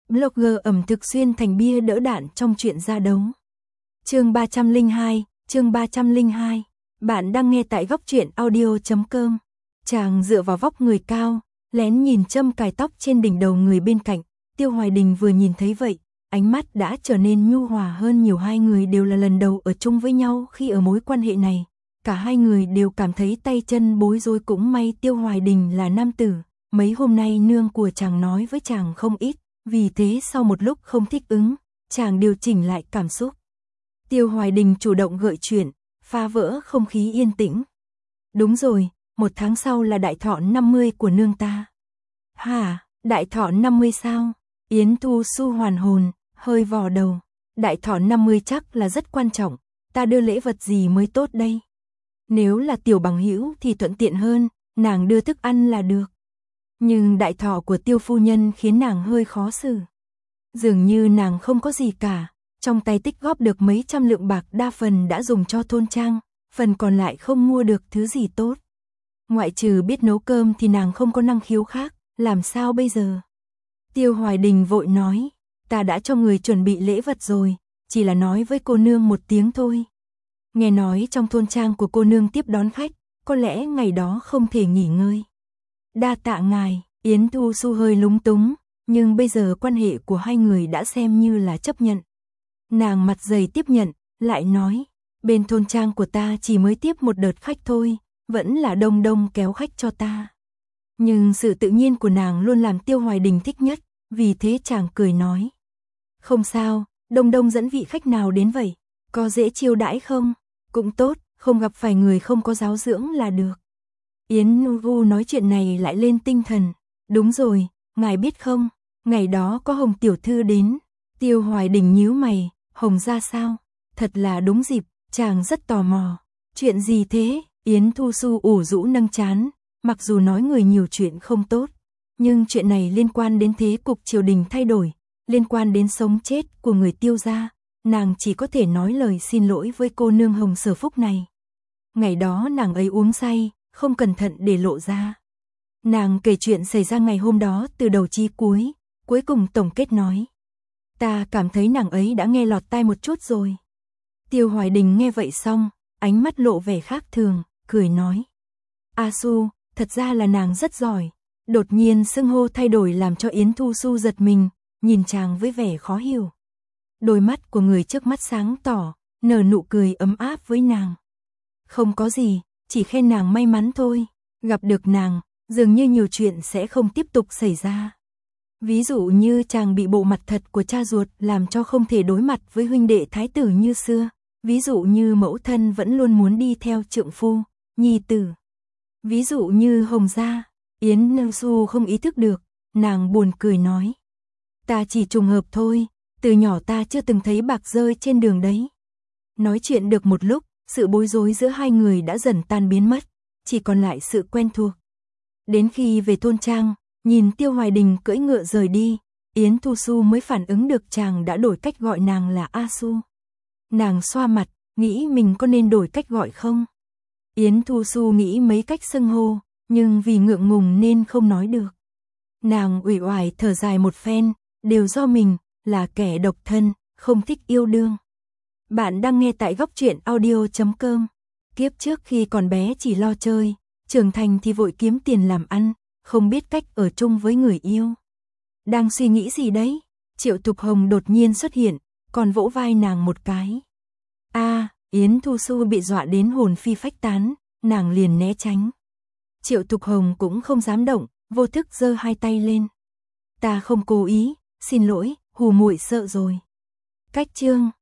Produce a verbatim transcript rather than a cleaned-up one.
Blogger ẩm thực xuyên thành bia đỡ đạn trong chuyện ra đấu. Chương ba trăm lẻ hai, chương ba trăm lẻ hai. Bạn đang nghe tại góc truyện audio chấm com. Chàng dựa vào vóc người cao, lén nhìn châm cài tóc trên đỉnh đầu người bên cạnh. Tiêu Hoài Đình vừa nhìn thấy vậy, ánh mắt đã trở nên nhu hòa hơn nhiều. Hai người đều là lần đầu ở chung với nhau khi ở mối quan hệ này. Cả hai người đều cảm thấy tay chân bối rối, cũng may Tiêu Hoài Đình là nam tử. Mấy hôm nay nương của chàng nói với chàng không ít, vì thế sau một lúc không thích ứng, chàng điều chỉnh lại cảm xúc. Tiêu Hoài Đình chủ động gợi chuyện, phá vỡ không khí yên tĩnh. Đúng rồi, một tháng sau là đại thọ năm mươi của nương ta. Hả, đại thọ năm mươi sao? Yến Thu Xu hoàn hồn, hơi vò đầu. Đại thọ năm mươi chắc là rất quan trọng, ta đưa lễ vật gì mới tốt đây? Nếu là tiểu bằng hữu thì thuận tiện hơn, nàng đưa thức ăn là được. Nhưng đại thọ của Tiêu phu nhân khiến nàng hơi khó xử. Dường như nàng không có gì cả, trong tay tích góp được mấy trăm lượng bạc đa phần đã dùng cho thôn trang, phần còn lại không mua được thứ gì tốt. Ngoại trừ biết nấu cơm thì nàng không có năng khiếu khác, làm sao bây giờ? Tiêu Hoài Đình vội nói, ta đã cho người chuẩn bị lễ vật rồi, chỉ là nói với cô nương một tiếng thôi. Nghe nói trong thôn trang của cô nương tiếp đón khách, có lẽ ngày đó không thể nghỉ ngơi. Đa tạ ngài. Yến Thu Xu hơi lúng túng, nhưng bây giờ quan hệ của hai người đã xem như là chấp nhận. Nàng mặt dày tiếp nhận, lại nói, bên thôn trang của ta chỉ mới tiếp một đợt khách thôi, vẫn là đông đông kéo khách cho ta. Nhưng sự tự nhiên của nàng luôn làm Tiêu Hoài Đình thích nhất, vì thế chàng cười nói. Không sao, đông đông dẫn vị khách nào đến vậy, có dễ chiêu đãi không? Cũng tốt, không gặp phải người không có giáo dưỡng là được. Yến Vu nói chuyện này lại lên tinh thần. Đúng rồi, ngài biết không, ngày đó có Hồng tiểu thư đến. Tiêu Hoài Đình nhíu mày, Hồng ra sao? Thật là đúng dịp, chàng rất tò mò. Chuyện gì thế? Yến Thu Xu ủ rũ nâng trán, mặc dù nói người nhiều chuyện không tốt, nhưng chuyện này liên quan đến thế cục triều đình thay đổi, liên quan đến sống chết của người Tiêu gia, nàng chỉ có thể nói lời xin lỗi với cô nương Hồng Sở Phúc này. Ngày đó nàng ấy uống say, không cẩn thận để lộ ra. Nàng kể chuyện xảy ra ngày hôm đó từ đầu chí cuối, cuối cùng tổng kết nói. Ta cảm thấy nàng ấy đã nghe lọt tai một chút rồi. Tiêu Hoài Đình nghe vậy xong, ánh mắt lộ vẻ khác thường, cười nói. A Xu, thật ra là nàng rất giỏi. Đột nhiên xưng hô thay đổi làm cho Yến Thu Xu giật mình, nhìn chàng với vẻ khó hiểu. Đôi mắt của người trước mắt sáng tỏ, nở nụ cười ấm áp với nàng. Không có gì, chỉ khen nàng may mắn thôi. Gặp được nàng, dường như nhiều chuyện sẽ không tiếp tục xảy ra. Ví dụ như chàng bị bộ mặt thật của cha ruột làm cho không thể đối mặt với huynh đệ thái tử như xưa. Ví dụ như mẫu thân vẫn luôn muốn đi theo trượng phu, nhi tử. Ví dụ như Hồng gia. Yến Nương Xu không ý thức được, nàng buồn cười nói. Ta chỉ trùng hợp thôi, từ nhỏ ta chưa từng thấy bạc rơi trên đường đấy. Nói chuyện được một lúc, sự bối rối giữa hai người đã dần tan biến mất, chỉ còn lại sự quen thuộc. Đến khi về thôn trang, nhìn Tiêu Hoài Đình cưỡi ngựa rời đi, Yến Thu Xu mới phản ứng được chàng đã đổi cách gọi nàng là A Xu. Nàng xoa mặt, nghĩ mình có nên đổi cách gọi không? Yến Thu Xu nghĩ mấy cách xưng hô, nhưng vì ngượng ngùng nên không nói được. Nàng uể oải thở dài một phen, đều do mình, là kẻ độc thân, không thích yêu đương. Bạn đang nghe tại góc truyện audio chấm com. Kiếp trước khi còn bé chỉ lo chơi, trưởng thành thì vội kiếm tiền làm ăn, không biết cách ở chung với người yêu. Đang suy nghĩ gì đấy? Triệu Thục Hồng đột nhiên xuất hiện, còn vỗ vai nàng một cái. A, Yến Thu Xu bị dọa đến hồn phi phách tán, nàng liền né tránh. Triệu Thục Hồng cũng không dám động, vô thức giơ hai tay lên. Ta không cố ý, xin lỗi, hù muội sợ rồi. Cách chương